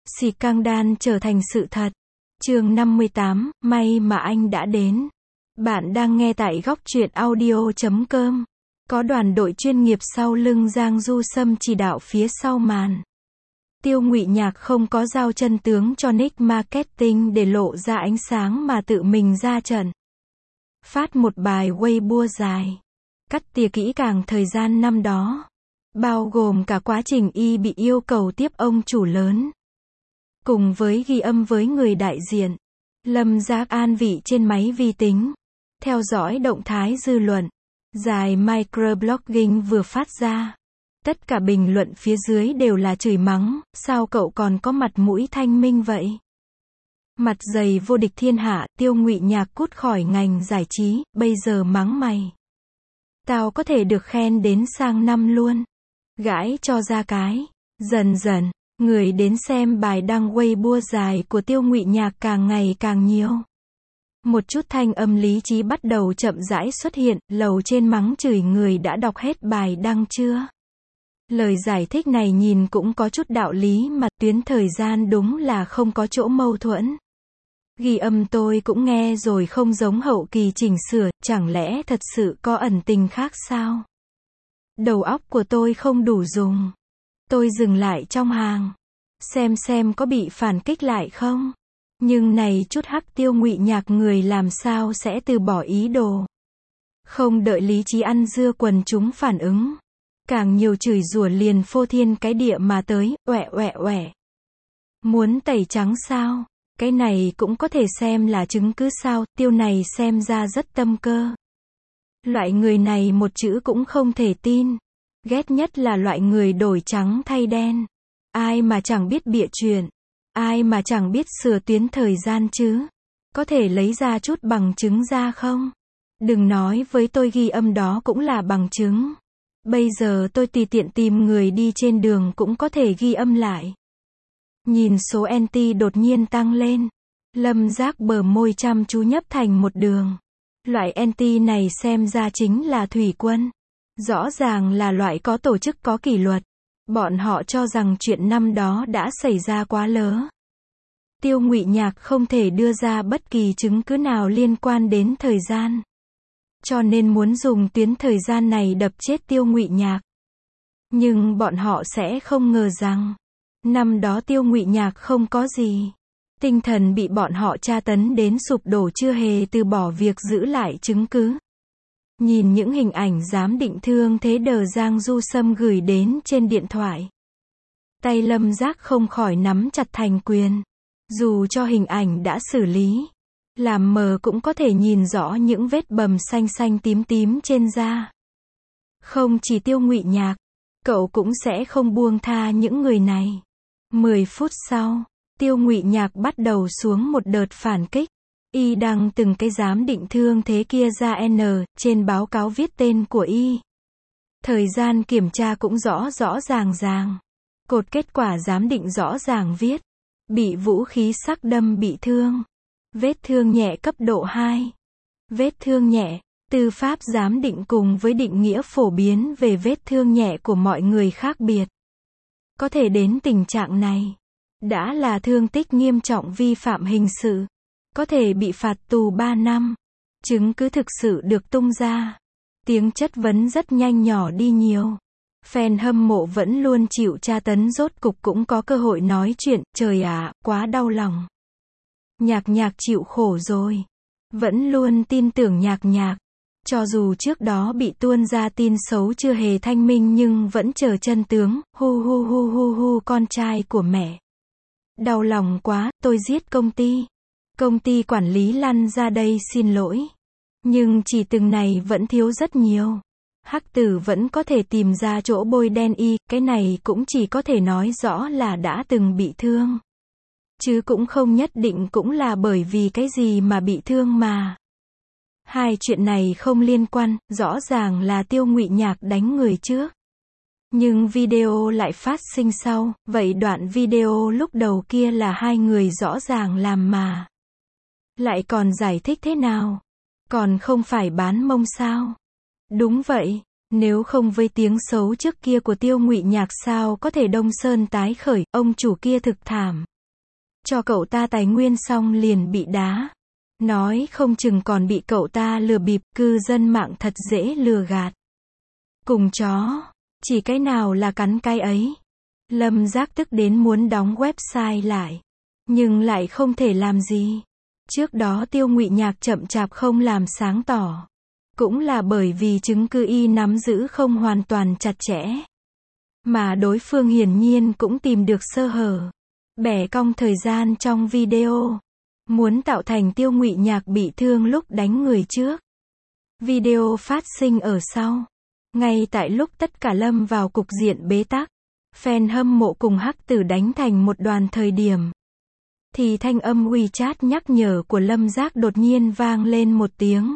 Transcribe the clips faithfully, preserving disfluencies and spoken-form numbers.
Scandal trở thành sự thật. Chương năm mươi tám, may mà anh đã đến. Bạn đang nghe tại góc truyện audio chấm com. Có đoàn đội chuyên nghiệp sau lưng Giang Du Sâm chỉ đạo phía sau màn. Tiêu Ngụy Nhạc không có giao chân tướng cho nick marketing để lộ ra ánh sáng mà tự mình ra trận. Phát một bài Weibo dài. Cắt tỉa kỹ càng thời gian năm đó. Bao gồm cả quá trình y bị yêu cầu tiếp ông chủ lớn. Cùng với ghi âm với người đại diện. Lâm Giác an vị trên máy vi tính. Theo dõi động thái dư luận. Dài microblogging vừa phát ra. Tất cả bình luận phía dưới đều là chửi mắng, sao cậu còn có mặt mũi thanh minh vậy? Mặt dày vô địch thiên hạ, Tiêu Ngụy Nhạc cút khỏi ngành giải trí, bây giờ mắng mày. Tao có thể được khen đến sang năm luôn. Gãi cho ra cái. Dần dần, người đến xem bài đăng Weibo dài của Tiêu Ngụy Nhạc càng ngày càng nhiều. Một chút thanh âm lý trí bắt đầu chậm rãi xuất hiện, lầu trên mắng chửi người đã đọc hết bài đăng chưa? Lời giải thích này nhìn cũng có chút đạo lý mà tuyến thời gian đúng là không có chỗ mâu thuẫn. Ghi âm tôi cũng nghe rồi không giống hậu kỳ chỉnh sửa, chẳng lẽ thật sự có ẩn tình khác sao? Đầu óc của tôi không đủ dùng. Tôi dừng lại trong hàng. Xem xem có bị phản kích lại không? Nhưng này chút hắc Tiêu Ngụy Nhạc người làm sao sẽ từ bỏ ý đồ. Không đợi lý trí ăn dưa quần chúng phản ứng. Càng nhiều chửi rủa liền phô thiên cái địa mà tới, oẹ oẹ oẹ. Muốn tẩy trắng sao? Cái này cũng có thể xem là chứng cứ sao, Tiêu này xem ra rất tâm cơ. Loại người này một chữ cũng không thể tin. Ghét nhất là loại người đổi trắng thay đen. Ai mà chẳng biết bịa chuyện. Ai mà chẳng biết sửa tuyến thời gian chứ. Có thể lấy ra chút bằng chứng ra không? Đừng nói với tôi ghi âm đó cũng là bằng chứng. Bây giờ tôi tùy tiện tìm người đi trên đường cũng có thể ghi âm lại. Nhìn số anti đột nhiên tăng lên. Lâm Giác bờ môi chăm chú nhấp thành một đường. Loại anti này xem ra chính là thủy quân. Rõ ràng là loại có tổ chức có kỷ luật. Bọn họ cho rằng chuyện năm đó đã xảy ra quá lớ. Tiêu Ngụy Nhạc không thể đưa ra bất kỳ chứng cứ nào liên quan đến thời gian. Cho nên muốn dùng tuyến thời gian này đập chết Tiêu Ngụy Nhạc. Nhưng bọn họ sẽ không ngờ rằng, năm đó Tiêu Ngụy Nhạc không có gì. Tinh thần bị bọn họ tra tấn đến sụp đổ chưa hề từ bỏ việc giữ lại chứng cứ. Nhìn những hình ảnh giám định thương thế đờ Giang Du Sâm gửi đến trên điện thoại. Tay Lâm Giác không khỏi nắm chặt thành quyền. Dù cho hình ảnh đã xử lý. Làm mờ cũng có thể nhìn rõ những vết bầm xanh xanh tím tím trên da. Không chỉ Tiêu Ngụy Nhạc, cậu cũng sẽ không buông tha những người này. Mười phút sau, Tiêu Ngụy Nhạc bắt đầu xuống một đợt phản kích. Y đăng từng cái giám định thương thế kia ra N, trên báo cáo viết tên của Y. Thời gian kiểm tra cũng rõ rõ ràng ràng. Cột kết quả giám định rõ ràng viết. Bị vũ khí sắc đâm bị thương. Vết thương nhẹ cấp độ hai. Vết thương nhẹ, tư pháp giám định cùng với định nghĩa phổ biến về vết thương nhẹ của mọi người khác biệt. Có thể đến tình trạng này, đã là thương tích nghiêm trọng vi phạm hình sự. Có thể bị phạt tù ba năm. Chứng cứ thực sự được tung ra. Tiếng chất vấn rất nhanh nhỏ đi nhiều. Fan hâm mộ vẫn luôn chịu tra tấn rốt cục cũng có cơ hội nói chuyện, trời ạ, quá đau lòng. Nhạc Nhạc chịu khổ rồi. Vẫn luôn tin tưởng Nhạc Nhạc. Cho dù trước đó bị tuôn ra tin xấu chưa hề thanh minh nhưng vẫn chờ chân tướng, hu hu hu hu hu con trai của mẹ. Đau lòng quá, tôi giết công ty. Công ty quản lý lăn ra đây xin lỗi. Nhưng chỉ từng này vẫn thiếu rất nhiều. Hắc tử vẫn có thể tìm ra chỗ bôi đen y, cái này cũng chỉ có thể nói rõ là đã từng bị thương. Chứ cũng không nhất định cũng là bởi vì cái gì mà bị thương mà. Hai chuyện này không liên quan, rõ ràng là Tiêu Ngụy Nhạc đánh người trước. Nhưng video lại phát sinh sau, vậy đoạn video lúc đầu kia là hai người rõ ràng làm mà. Lại còn giải thích thế nào? Còn không phải bán mông sao? Đúng vậy, nếu không với tiếng xấu trước kia của Tiêu Ngụy Nhạc sao có thể Đông Sơn tái khởi, ông chủ kia thực thảm. cho cậu ta tài nguyên xong liền bị đá. Nói không chừng còn bị cậu ta lừa bịp, cư dân mạng thật dễ lừa gạt. Cùng chó, chỉ cái nào là cắn cái ấy. Lâm Giác tức đến muốn đóng website lại, nhưng lại không thể làm gì. Trước đó Tiêu Ngụy Nhạc chậm chạp không làm sáng tỏ, cũng là bởi vì chứng cứ y nắm giữ không hoàn toàn chặt chẽ. Mà đối phương hiển nhiên cũng tìm được sơ hở, bẻ cong thời gian trong video, muốn tạo thành Tiêu Ngụy Nhạc bị thương lúc đánh người trước. Video phát sinh ở sau, ngay tại lúc tất cả lâm vào cục diện bế tắc, fan hâm mộ cùng Hắc Tử đánh thành một đoàn thời điểm, thì thanh âm WeChat nhắc nhở của Lâm Giác đột nhiên vang lên một tiếng.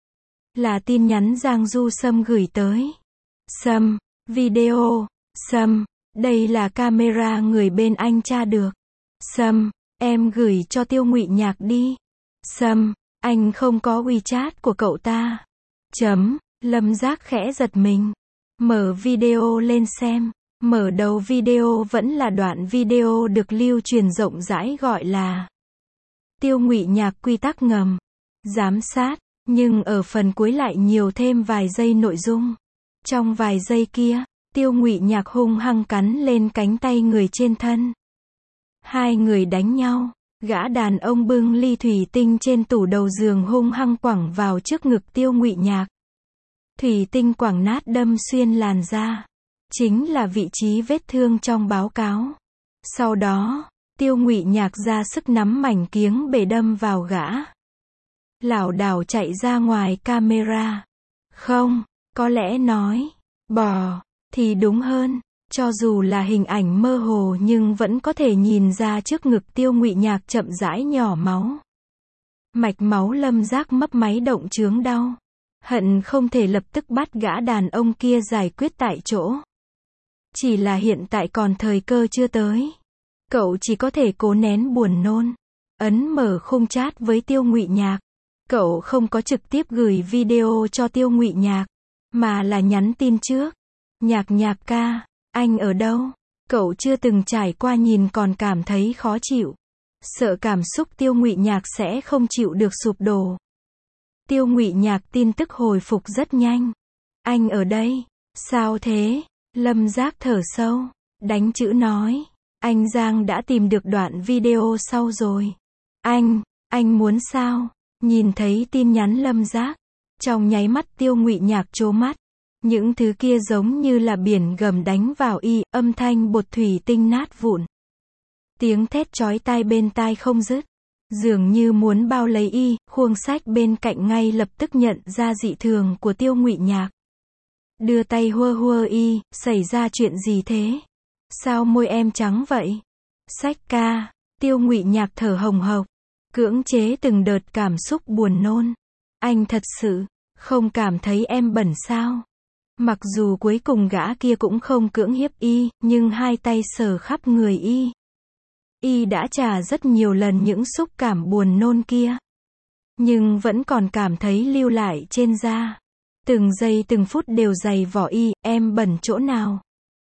Là tin nhắn Giang Du Sâm gửi tới. Sâm, video, Sâm, đây là camera người bên anh tra được. Sâm, em gửi cho Tiêu Ngụy Nhạc đi. Sâm, anh không có WeChat của cậu ta. Chấm, Lâm Giác khẽ giật mình. Mở video lên xem. Mở đầu video vẫn là đoạn video được lưu truyền rộng rãi gọi là Tiêu Ngụy Nhạc quy tắc ngầm, giám sát, nhưng ở phần cuối lại nhiều thêm vài giây nội dung. Trong vài giây kia, Tiêu Ngụy Nhạc hung hăng cắn lên cánh tay người trên thân. Hai người đánh nhau, gã đàn ông bưng ly thủy tinh trên tủ đầu giường hung hăng quẳng vào trước ngực Tiêu Ngụy Nhạc. Thủy tinh quẳng nát đâm xuyên làn da, chính là vị trí vết thương trong báo cáo. Sau đó, Tiêu Ngụy Nhạc ra sức nắm mảnh kiếng bể đâm vào gã. Lảo đảo chạy ra ngoài camera. Không, có lẽ nói, bò, thì đúng hơn. Cho dù là hình ảnh mơ hồ nhưng vẫn có thể nhìn ra trước ngực Tiêu Ngụy Nhạc chậm rãi nhỏ máu. Mạch máu Lâm Giác mấp máy động chướng đau. Hận không thể lập tức bắt gã đàn ông kia giải quyết tại chỗ. Chỉ là hiện tại còn thời cơ chưa tới. Cậu chỉ có thể cố nén buồn nôn. Ấn mở khung chat với Tiêu Ngụy Nhạc. Cậu không có trực tiếp gửi video cho Tiêu Ngụy Nhạc, mà là nhắn tin trước. Nhạc Nhạc ca, anh ở đâu? Cậu chưa từng trải qua nhìn còn cảm thấy khó chịu. Sợ cảm xúc Tiêu Ngụy Nhạc sẽ không chịu được sụp đổ. Tiêu Ngụy Nhạc tin tức hồi phục rất nhanh. Anh ở đây. Sao thế? Lâm Giác thở sâu, đánh chữ nói. Anh Giang đã tìm được đoạn video sau rồi. Anh, anh muốn sao? Nhìn thấy tin nhắn Lâm Giác, trong nháy mắt Tiêu Ngụy Nhạc trố mắt. Những thứ kia giống như là biển gầm đánh vào y, âm thanh bột thủy tinh nát vụn. Tiếng thét chói tai bên tai không dứt. Dường như muốn bao lấy y, Khuông Sách bên cạnh ngay lập tức nhận ra dị thường của Tiêu Ngụy Nhạc. Đưa tay hua hua y, xảy ra chuyện gì thế? Sao môi em trắng vậy? Sách ca, Tiêu Ngụy Nhạc thở hồng hộc, cưỡng chế từng đợt cảm xúc buồn nôn. Anh thật sự không cảm thấy em bẩn sao? Mặc dù cuối cùng gã kia cũng không cưỡng hiếp y, nhưng hai tay sờ khắp người y. Y đã trả rất nhiều lần những xúc cảm buồn nôn kia, nhưng vẫn còn cảm thấy lưu lại trên da. Từng giây từng phút đều dày vỏ y, em bẩn chỗ nào?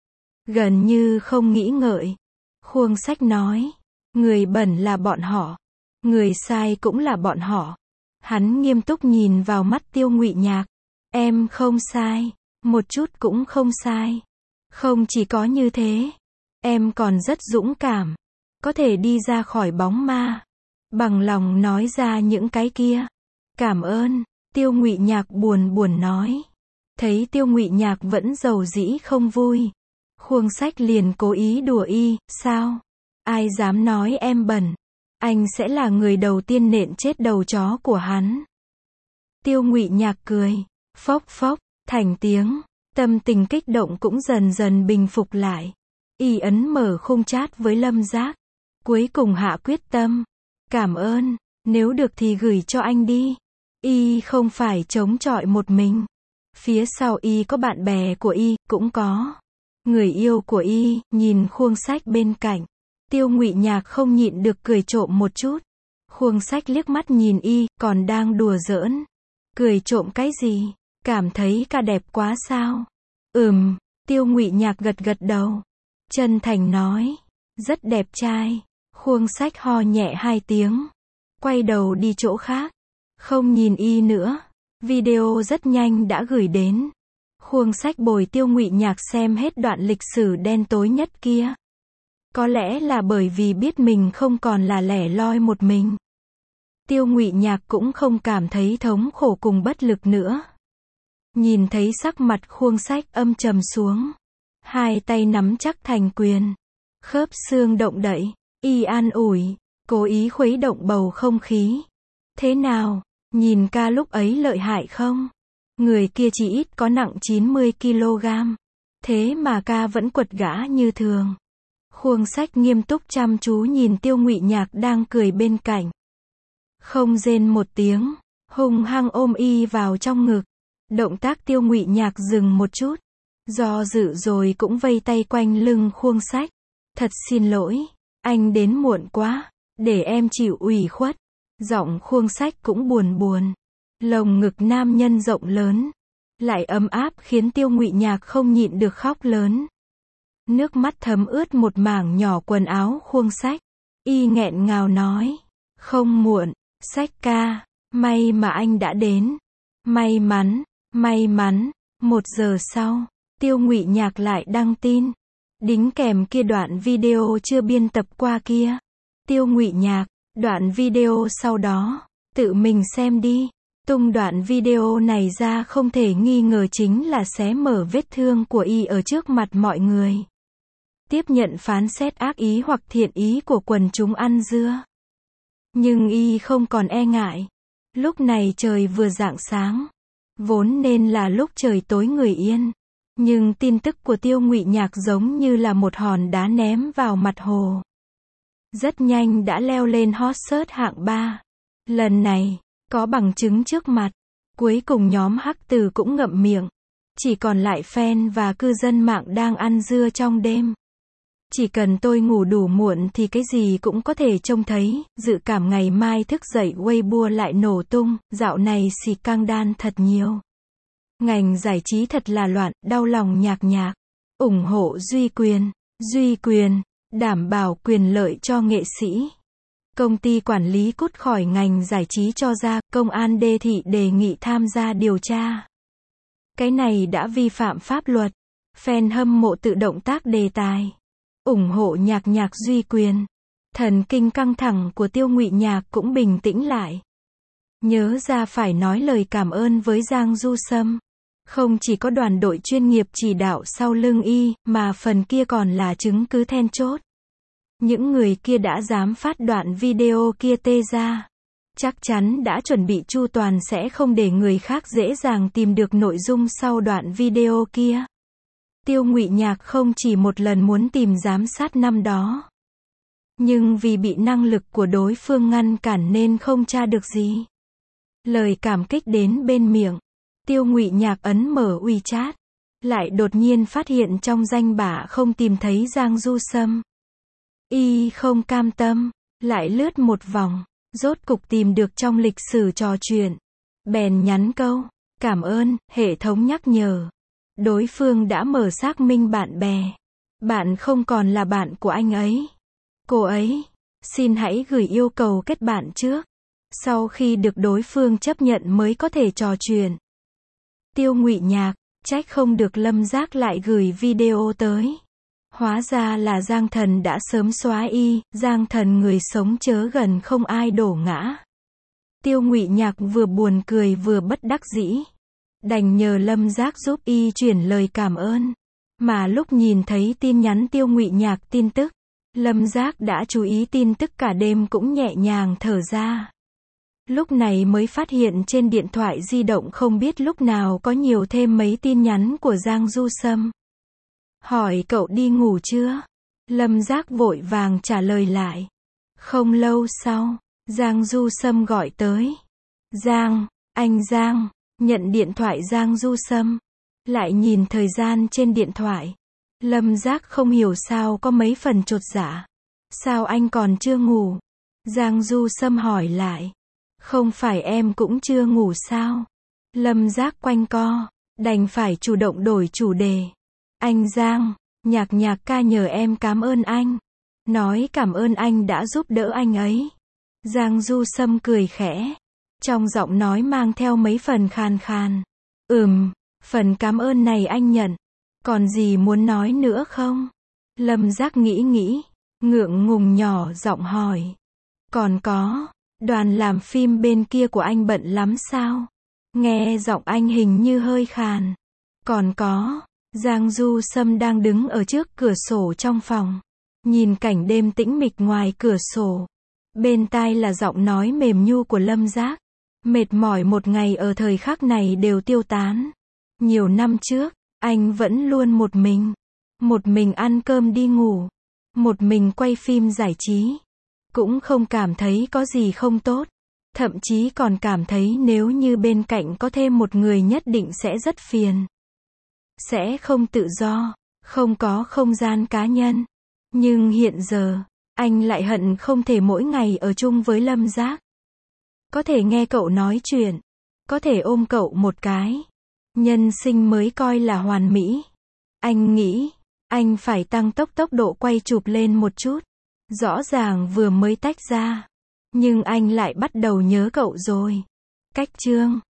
Gần như không nghĩ ngợi, Khuông Sách nói, người bẩn là bọn họ, người sai cũng là bọn họ. Hắn nghiêm túc nhìn vào mắt Tiêu Ngụy Nhạc. Em không sai, một chút cũng không sai. Không chỉ có như thế, em còn rất dũng cảm, có thể đi ra khỏi bóng ma, bằng lòng nói ra những cái kia. Cảm ơn, Tiêu Ngụy Nhạc buồn buồn nói. Thấy Tiêu Ngụy Nhạc vẫn dầu dĩ không vui, Khuông Sách liền cố ý đùa y, sao? Ai dám nói em bẩn, anh sẽ là người đầu tiên nện chết đầu chó của hắn. Tiêu Ngụy Nhạc cười, phốc phốc, thành tiếng, tâm tình kích động cũng dần dần bình phục lại. Y ấn mở khung chat với Lâm Giác, cuối cùng hạ quyết tâm. Cảm ơn, nếu được thì gửi cho anh đi. Y không phải chống chọi một mình. Phía sau y có bạn bè của y, cũng có người yêu của y. Nhìn Khuông Sách bên cạnh, Tiêu Ngụy Nhạc không nhịn được cười trộm một chút. Khuông Sách liếc mắt nhìn y, còn đang đùa giỡn. Cười trộm cái gì? Cảm thấy ca đẹp quá sao? Ừm, Tiêu Ngụy Nhạc gật gật đầu, chân thành nói, rất đẹp trai. Khuông Sách ho nhẹ hai tiếng, quay đầu đi chỗ khác, không nhìn y nữa. Video rất nhanh đã gửi đến. Khuông Sách bồi Tiêu Ngụy Nhạc xem hết đoạn lịch sử đen tối nhất kia. Có lẽ là bởi vì biết mình không còn là lẻ loi một mình. Tiêu Ngụy Nhạc cũng không cảm thấy thống khổ cùng bất lực nữa. Nhìn thấy sắc mặt Khuông Sách âm trầm xuống, hai tay nắm chắc thành quyền, khớp xương động đậy, y an ủi, cố ý khuấy động bầu không khí. Thế nào, nhìn ca lúc ấy lợi hại không? Người kia chỉ ít có nặng chín mươi ki lô gam, thế mà ca vẫn quật gã như thường. Khuông Sách nghiêm túc chăm chú nhìn Tiêu Ngụy Nhạc đang cười bên cạnh. Không rên một tiếng, hung hăng ôm y vào trong ngực. Động tác Tiêu Ngụy Nhạc dừng một chút, do dự rồi cũng vây tay quanh lưng Khuông Sách. Thật xin lỗi, anh đến muộn quá, để em chịu ủy khuất. Giọng Khuông Sách cũng buồn buồn. Lồng ngực nam nhân rộng lớn, lại ấm áp khiến Tiêu Ngụy Nhạc không nhịn được khóc lớn. Nước mắt thấm ướt một mảng nhỏ quần áo Khuông Sách. Y nghẹn ngào nói, không muộn, Sách ca, may mà anh đã đến. May mắn, may mắn. Một giờ sau, Tiêu Ngụy Nhạc lại đăng tin, đính kèm kia đoạn video chưa biên tập qua kia. Tiêu Ngụy Nhạc, đoạn video sau đó, tự mình xem đi. Tung đoạn video này ra không thể nghi ngờ chính là xé mở vết thương của y ở trước mặt mọi người. Tiếp nhận phán xét ác ý hoặc thiện ý của quần chúng ăn dưa. Nhưng y không còn e ngại. Lúc này trời vừa rạng sáng, vốn nên là lúc trời tối người yên. Nhưng tin tức của Tiêu Ngụy Nhạc giống như là một hòn đá ném vào mặt hồ. Rất nhanh đã leo lên hot search hạng ba. Lần này, có bằng chứng trước mặt. Cuối cùng nhóm hắc từ cũng ngậm miệng. Chỉ còn lại fan và cư dân mạng đang ăn dưa trong đêm. Chỉ cần tôi ngủ đủ muộn thì cái gì cũng có thể trông thấy. Dự cảm ngày mai thức dậy Weibo lại nổ tung. Dạo này xì căng đan thật nhiều. Ngành giải trí thật là loạn, đau lòng Nhạc Nhạc. Ủng hộ Duy Quyền. Duy Quyền, đảm bảo quyền lợi cho nghệ sĩ. Công ty quản lý cút khỏi ngành giải trí cho ra, công an Đê Thị đề nghị tham gia điều tra. Cái này đã vi phạm pháp luật. Fan hâm mộ tự động tác đề tài. Ủng hộ Nhạc Nhạc Duy Quyền. Thần kinh căng thẳng của Tiêu Ngụy Nhạc cũng bình tĩnh lại. Nhớ ra phải nói lời cảm ơn với Giang Du Sâm. Không chỉ có đoàn đội chuyên nghiệp chỉ đạo sau lưng y, mà phần kia còn là chứng cứ then chốt. Những người kia đã dám phát đoạn video kia tê ra. Chắc chắn đã chuẩn bị chu toàn sẽ không để người khác dễ dàng tìm được nội dung sau đoạn video kia. Tiêu Ngụy Nhạc không chỉ một lần muốn tìm giám sát năm đó. Nhưng vì bị năng lực của đối phương ngăn cản nên không tra được gì. Lời cảm kích đến bên miệng. Tiêu Ngụy Nhạc ấn mở WeChat. Lại đột nhiên phát hiện trong danh bạ không tìm thấy Giang Du Sâm. Y không cam tâm, lại lướt một vòng, rốt cục tìm được trong lịch sử trò chuyện. Bèn nhắn câu, cảm ơn, hệ thống nhắc nhở. Đối phương đã mở xác minh bạn bè. Bạn không còn là bạn của anh ấy. Cô ấy, xin hãy gửi yêu cầu kết bạn trước. Sau khi được đối phương chấp nhận mới có thể trò chuyện. Tiêu Ngụy Nhạc, trách không được Lâm Giác lại gửi video tới. Hóa ra là Giang Thần đã sớm xóa y, Giang Thần người sống chớ gần không ai đổ ngã. Tiêu Ngụy Nhạc vừa buồn cười vừa bất đắc dĩ. Đành nhờ Lâm Giác giúp y chuyển lời cảm ơn. Mà lúc nhìn thấy tin nhắn Tiêu Ngụy Nhạc tin tức, Lâm Giác đã chú ý tin tức cả đêm cũng nhẹ nhàng thở ra. Lúc này mới phát hiện trên điện thoại di động không biết lúc nào có nhiều thêm mấy tin nhắn của Giang Du Sâm. Hỏi cậu đi ngủ chưa? Lâm Giác vội vàng trả lời lại. Không lâu sau, Giang Du Sâm gọi tới. Giang, anh Giang, nhận điện thoại Giang Du Sâm. Lại nhìn thời gian trên điện thoại. Lâm Giác không hiểu sao có mấy phần chột dạ. Sao anh còn chưa ngủ? Giang Du Sâm hỏi lại. Không phải em cũng chưa ngủ sao? Lâm Giác quanh co, đành phải chủ động đổi chủ đề. Anh Giang, Nhạc Nhạc ca nhờ em cảm ơn anh. nói cảm ơn anh đã giúp đỡ anh ấy. Giang Du Sâm cười khẽ, trong giọng nói mang theo mấy phần khàn khàn. Ừm, phần cảm ơn này anh nhận. Còn gì muốn nói nữa không? Lâm Giác nghĩ nghĩ, ngượng ngùng nhỏ giọng hỏi. Còn có, đoàn làm phim bên kia của anh bận lắm sao? Nghe giọng anh hình như hơi khàn. Còn có, Giang Du Sâm đang đứng ở trước cửa sổ trong phòng, nhìn cảnh đêm tĩnh mịch ngoài cửa sổ. Bên tai là giọng nói mềm nhu của Lâm Giác. Mệt mỏi một ngày ở thời khắc này đều tiêu tán. Nhiều năm trước, anh vẫn luôn một mình. Một mình ăn cơm đi ngủ. Một mình quay phim giải trí. Cũng không cảm thấy có gì không tốt. Thậm chí còn cảm thấy nếu như bên cạnh có thêm một người nhất định sẽ rất phiền. Sẽ không tự do, không có không gian cá nhân. Nhưng hiện giờ, anh lại hận không thể mỗi ngày ở chung với Lâm Giác. Có thể nghe cậu nói chuyện, có thể ôm cậu một cái. Nhân sinh mới coi là hoàn mỹ. Anh nghĩ, anh phải tăng tốc tốc độ quay chụp lên một chút. Rõ ràng vừa mới tách ra, nhưng anh lại bắt đầu nhớ cậu rồi. Cách chương